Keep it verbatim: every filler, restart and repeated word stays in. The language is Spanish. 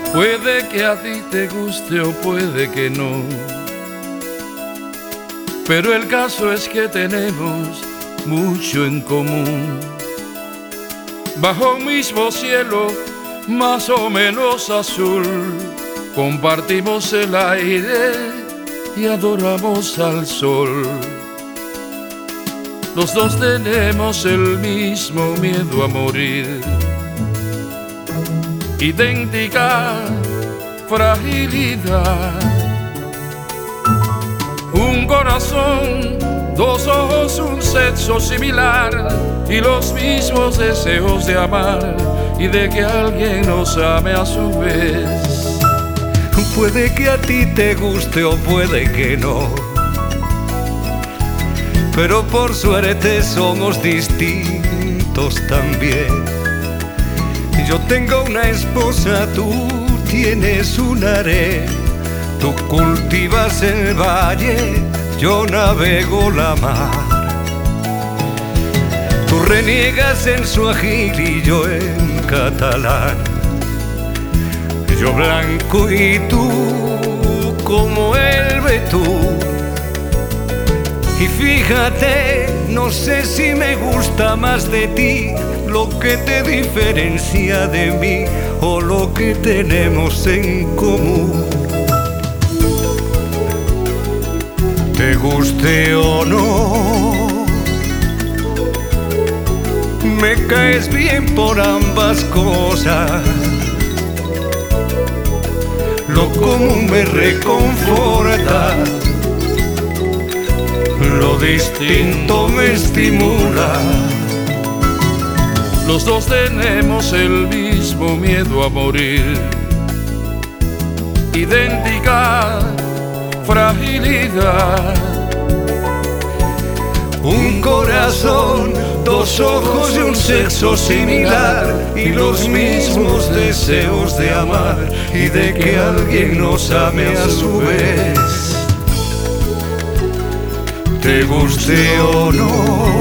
Puede que a ti te guste o puede que no, pero el caso es que tenemos mucho en común. Bajo un mismo cielo, más o menos azul, compartimos el aire y adoramos al sol. Los dos tenemos el mismo miedo a morir, idéntica fragilidad. Un corazón, dos ojos, un sexo similar y los mismos deseos de amar y de que alguien nos ame a su vez. Puede que a ti te guste o puede que no, pero por suerte somos distintos también. Yo tengo una esposa, tú tienes un harén. Tú cultivas el valle, yo navego la mar. Tú reniegas en suajil y yo en catalán. Yo blanco y tú como el betún. Y fíjate, no sé si me gusta más de ti lo que te diferencia de mí o lo que tenemos en común. Te guste o no, me caes bien por ambas cosas. Lo común me reconforta, lo distinto me estimula. Los dos tenemos el mismo miedo a morir, idéntica fragilidad. Un corazón, dos ojos y un sexo similar y los mismos deseos de amar y de que alguien nos ame a su vez. Te guste o no,